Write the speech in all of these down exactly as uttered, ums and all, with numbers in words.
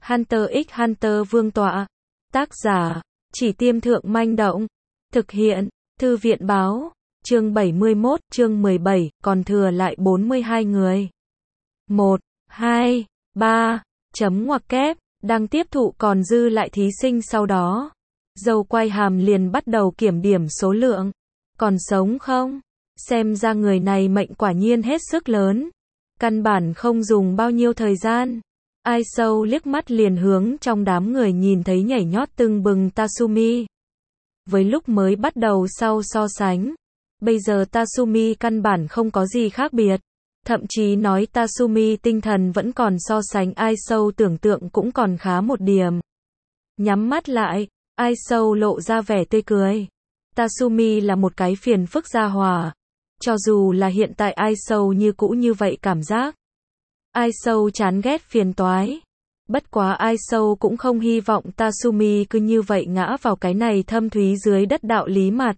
Hunter x Hunter vương tọa. Tác giả, Chỉ Tiêm Thượng Manh Động. Thực hiện, Thư viện báo. Chương bảy mươi mốt, chương mười bảy, còn thừa lại bốn mươi hai người. một, hai, ba, chấm ngoặc kép, đang tiếp thụ còn dư lại thí sinh sau đó. Dâu quay hàm liền bắt đầu kiểm điểm số lượng. Còn sống không? Xem ra người này mệnh quả nhiên hết sức lớn. Căn bản không dùng bao nhiêu thời gian. Ai sâu liếc mắt liền hướng trong đám người nhìn thấy nhảy nhót tưng bừng Tatsumi. Với lúc mới bắt đầu sau so sánh, bây giờ Tatsumi căn bản không có gì khác biệt. Thậm chí nói Tatsumi tinh thần vẫn còn so sánh Ai sâu tưởng tượng cũng còn khá một điểm. Nhắm mắt lại, Ai sâu lộ ra vẻ tươi cười. Tatsumi là một cái phiền phức gia hỏa. Cho dù là hiện tại Ai sâu như cũ như vậy cảm giác. Ai sâu chán ghét phiền toái. Bất quá Ai sâu cũng không hy vọng Tatsumi cứ như vậy ngã vào cái này thâm thúy dưới đất đạo lý mặt.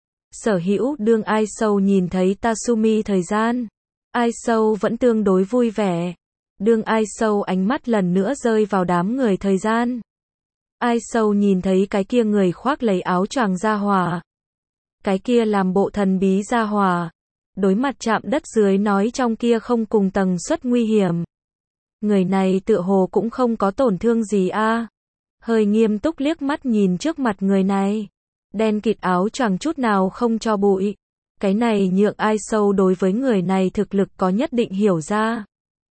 Sở hữu đương Ai sâu nhìn thấy Tatsumi thời gian. Ai sâu vẫn tương đối vui vẻ. Đương Ai sâu ánh mắt lần nữa rơi vào đám người thời gian. Ai sâu nhìn thấy cái kia người khoác lấy áo choàng gia hỏa. Cái kia làm bộ thần bí gia hỏa. Đối mặt chạm đất dưới nói trong kia không cùng tầng suất nguy hiểm. Người này tựa hồ cũng không có tổn thương gì a. Hơi nghiêm túc liếc mắt nhìn trước mặt người này. Đen kịt áo choàng chút nào không cho bụi. Cái này nhượng Ai sâu đối với người này thực lực có nhất định hiểu ra.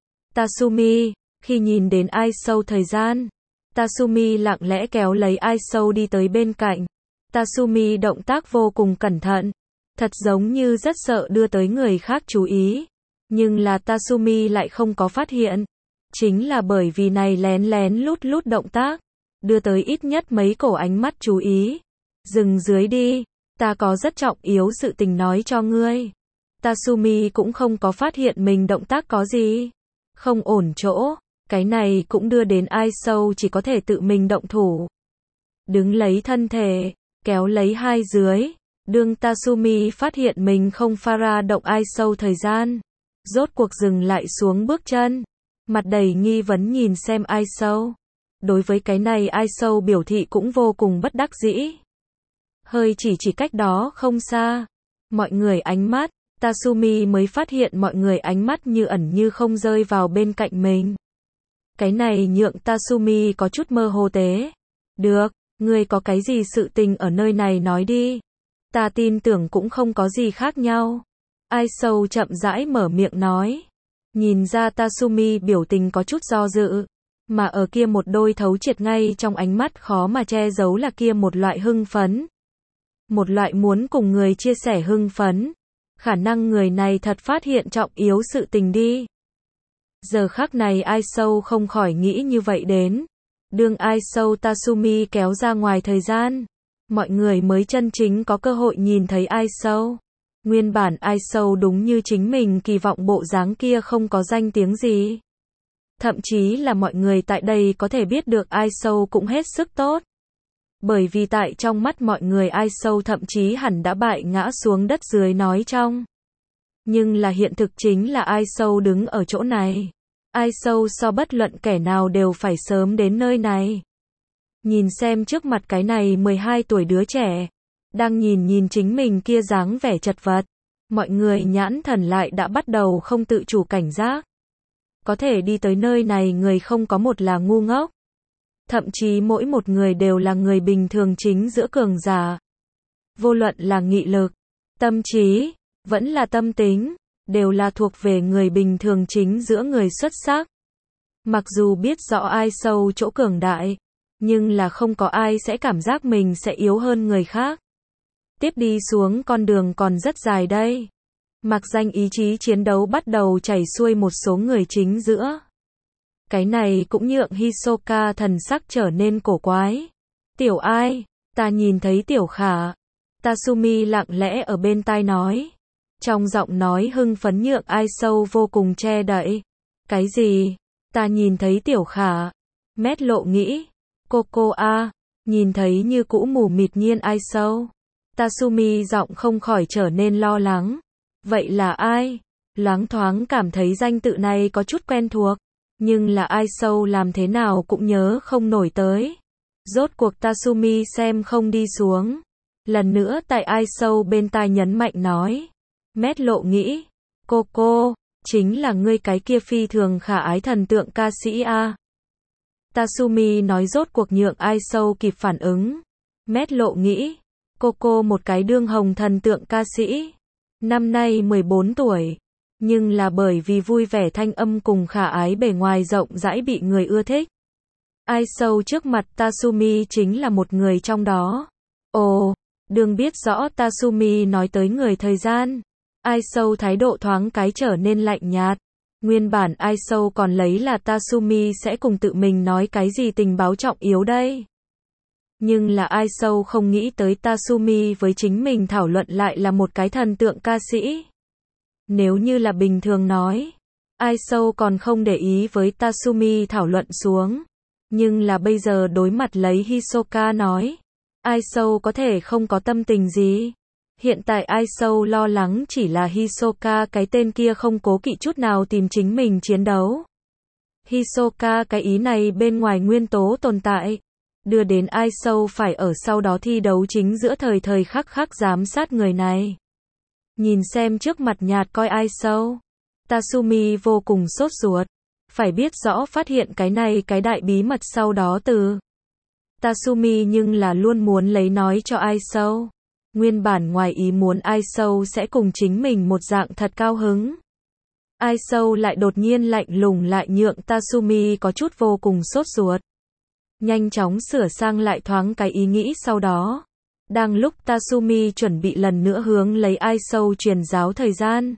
Tatsumi, khi nhìn đến Ai sâu thời gian, Tatsumi lặng lẽ kéo lấy Ai sâu đi tới bên cạnh. Tatsumi động tác vô cùng cẩn thận. Thật giống như rất sợ đưa tới người khác chú ý. Nhưng là Tatsumi lại không có phát hiện. Chính là bởi vì này lén lén lút lút động tác. Đưa tới ít nhất mấy cổ ánh mắt chú ý. Dừng dưới đi. Ta có rất trọng yếu sự tình nói cho ngươi. Tatsumi cũng không có phát hiện mình động tác có gì không ổn chỗ. Cái này cũng đưa đến Ai sâu chỉ có thể tự mình động thủ. Đứng lấy thân thể. Kéo lấy hai dưới. Đương Tatsumi phát hiện mình không phara động Ai sâu thời gian. Rốt cuộc dừng lại xuống bước chân. Mặt đầy nghi vấn nhìn xem Ai sâu. Đối với cái này Ai sâu biểu thị cũng vô cùng bất đắc dĩ. Hơi chỉ chỉ cách đó không xa. Mọi người ánh mắt. Tatsumi mới phát hiện mọi người ánh mắt như ẩn như không rơi vào bên cạnh mình. Cái này nhượng Tatsumi có chút mơ hồ tế. Được, ngươi có cái gì sự tình ở nơi này nói đi. Ta tin tưởng cũng không có gì khác nhau. Ai sâu chậm rãi mở miệng nói. Nhìn ra Tatsumi biểu tình có chút do dự. Mà ở kia một đôi thấu triệt ngay trong ánh mắt khó mà che giấu là kia một loại hưng phấn. Một loại muốn cùng người chia sẻ hưng phấn. Khả năng người này thật phát hiện trọng yếu sự tình đi. Giờ khắc này Ai sâu không khỏi nghĩ như vậy đến. Đương Ai sâu Tatsumi kéo ra ngoài thời gian. Mọi người mới chân chính có cơ hội nhìn thấy Ai sâu. Nguyên bản Ai sâu đúng như chính mình kỳ vọng bộ dáng kia không có danh tiếng gì. Thậm chí là mọi người tại đây có thể biết được Ai sâu cũng hết sức tốt. Bởi vì tại trong mắt mọi người Ai sâu thậm chí hẳn đã bại ngã xuống đất dưới nói trong. Nhưng là hiện thực chính là Ai sâu đứng ở chỗ này. Ai sâu so bất luận kẻ nào đều phải sớm đến nơi này. Nhìn xem trước mặt cái này mười hai tuổi đứa trẻ. Đang nhìn nhìn chính mình kia dáng vẻ chật vật. Mọi người nhãn thần lại đã bắt đầu không tự chủ cảnh giác. Có thể đi tới nơi này người không có một là ngu ngốc. Thậm chí mỗi một người đều là người bình thường chính giữa cường giả. Vô luận là nghị lực, tâm trí, vẫn là tâm tính, đều là thuộc về người bình thường chính giữa người xuất sắc. Mặc dù biết rõ Ai sâu chỗ cường đại, nhưng là không có ai sẽ cảm giác mình sẽ yếu hơn người khác. Tiếp đi xuống con đường còn rất dài đây. Mặc danh ý chí chiến đấu bắt đầu chảy xuôi một số người chính giữa. Cái này cũng nhượng Hisoka thần sắc trở nên cổ quái. Tiểu Ai, ta nhìn thấy Tiểu Khả. Tatsumi lặng lẽ ở bên tai nói. Trong giọng nói hưng phấn nhượng Ai sâu vô cùng che đậy. Cái gì? Ta nhìn thấy Tiểu Khả. Mét lộ nghĩ. Cô cô a, nhìn thấy như cũ mù mịt nhiên Ai sâu. Tatsumi giọng không khỏi trở nên lo lắng. Vậy là ai? Loáng thoáng cảm thấy danh tự này có chút quen thuộc. Nhưng là ai sâu làm thế nào cũng nhớ không nổi tới. Rốt cuộc Tasumi xem không đi xuống. Lần nữa tại ai sâu bên tai nhấn mạnh nói. Mét lộ nghĩ. Cô cô, chính là ngươi cái kia phi thường khả ái thần tượng ca sĩ a. Tasumi nói rốt cuộc nhượng ai sâu kịp phản ứng. Mét lộ nghĩ. Cô cô một cái đương hồng thần tượng ca sĩ. Năm nay mười bốn tuổi. Nhưng là bởi vì vui vẻ thanh âm cùng khả ái bề ngoài rộng rãi bị người ưa thích. Ai sâu trước mặt Tasumi chính là một người trong đó. Ồ, đừng biết rõ Tasumi nói tới người thời gian. Ai sâu thái độ thoáng cái trở nên lạnh nhạt. Nguyên bản ai sâu còn lấy là Tasumi sẽ cùng tự mình nói cái gì tình báo trọng yếu đây. Nhưng là ai sâu không nghĩ tới Tasumi với chính mình thảo luận lại là một cái thần tượng ca sĩ. Nếu như là bình thường nói, ai sâu còn không để ý với Tasumi thảo luận xuống. Nhưng là bây giờ đối mặt lấy Hisoka nói, ai sâu có thể không có tâm tình gì. Hiện tại ai sâu lo lắng chỉ là Hisoka cái tên kia không cố kỵ chút nào tìm chính mình chiến đấu. Hisoka cái ý này bên ngoài nguyên tố tồn tại, đưa đến ai sâu phải ở sau đó thi đấu chính giữa thời thời khắc khắc giám sát người này. Nhìn xem trước mặt nhạt coi ai sâu, Tasumi vô cùng sốt ruột, phải biết rõ phát hiện cái này cái đại bí mật sau đó từ. Tasumi nhưng là luôn muốn lấy nói cho ai sâu. Nguyên bản ngoài ý muốn ai sâu sẽ cùng chính mình một dạng thật cao hứng. Ai sâu lại đột nhiên lạnh lùng lại nhượng Tasumi có chút vô cùng sốt ruột. Nhanh chóng sửa sang lại thoáng cái ý nghĩ sau đó. Đang lúc Tasumi chuẩn bị lần nữa hướng lấy ai sâu truyền giáo thời gian.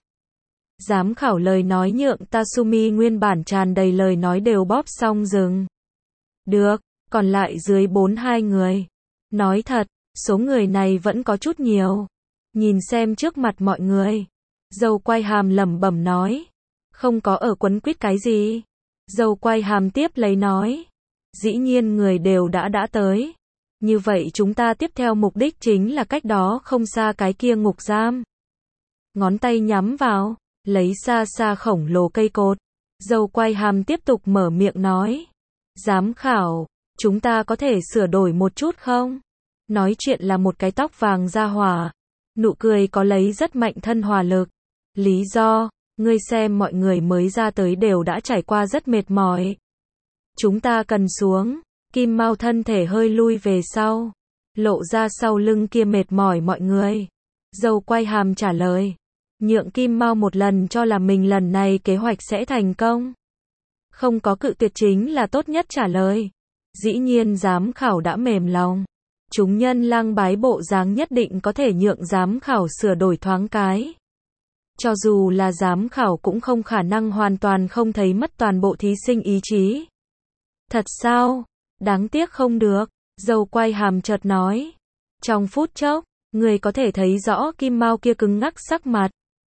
Giám khảo lời nói nhượng Tasumi nguyên bản tràn đầy lời nói đều bóp xong dừng. Được, còn lại dưới bốn hai người. Nói thật, số người này vẫn có chút nhiều. Nhìn xem trước mặt mọi người. Dâu quay hàm lẩm bẩm nói. Không có ở quấn quýt cái gì. Dâu quay hàm tiếp lấy nói. Dĩ nhiên người đều đã đã tới. Như vậy chúng ta tiếp theo mục đích chính là cách đó không xa cái kia ngục giam. Ngón tay nhắm vào, lấy xa xa khổng lồ cây cột. Dâu quay hàm tiếp tục mở miệng nói. Giám khảo, chúng ta có thể sửa đổi một chút không? Nói chuyện là một cái tóc vàng da hỏa. Nụ cười có lấy rất mạnh thân hòa lực. Lý do, ngươi xem mọi người mới ra tới đều đã trải qua rất mệt mỏi. Chúng ta cần xuống. Kim Mao thân thể hơi lui về sau. Lộ ra sau lưng kia mệt mỏi mọi người. Dâu quay hàm trả lời. Nhượng Kim Mao một lần cho là mình lần này kế hoạch sẽ thành công. Không có cự tuyệt chính là tốt nhất trả lời. Dĩ nhiên giám khảo đã mềm lòng. Chúng nhân lang bái bộ dáng nhất định có thể nhượng giám khảo sửa đổi thoáng cái. Cho dù là giám khảo cũng không khả năng hoàn toàn không thấy mất toàn bộ thí sinh ý chí. Thật sao? Đáng tiếc không được. Dâu quay hàm chợt nói. Trong phút chốc, người có thể thấy rõ Kim Mao kia cứng ngắc sắc mặt.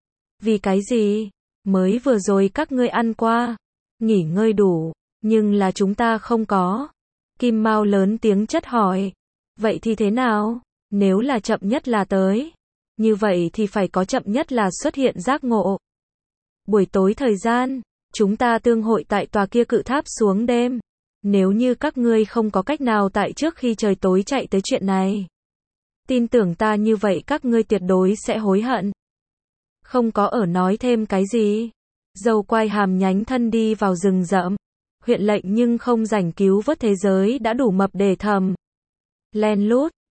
Vì cái gì? Mới vừa rồi các ngươi ăn qua. Nghỉ ngơi đủ. Nhưng là chúng ta không có. Kim Mao lớn tiếng chất hỏi. Vậy thì thế nào? Nếu là chậm nhất là tới. Như vậy thì phải có chậm nhất là xuất hiện giác ngộ. Buổi tối thời gian, chúng ta tương hội tại tòa kia cự tháp xuống đêm. Nếu như các ngươi không có cách nào tại trước khi trời tối chạy tới chuyện này. Tin tưởng ta như vậy các ngươi tuyệt đối sẽ hối hận. Không có ở nói thêm cái gì. Dâu quay hàm nhánh thân đi vào rừng rậm. Huyện lệnh nhưng không rảnh cứu vớt thế giới đã đủ mập để thầm. Len lút,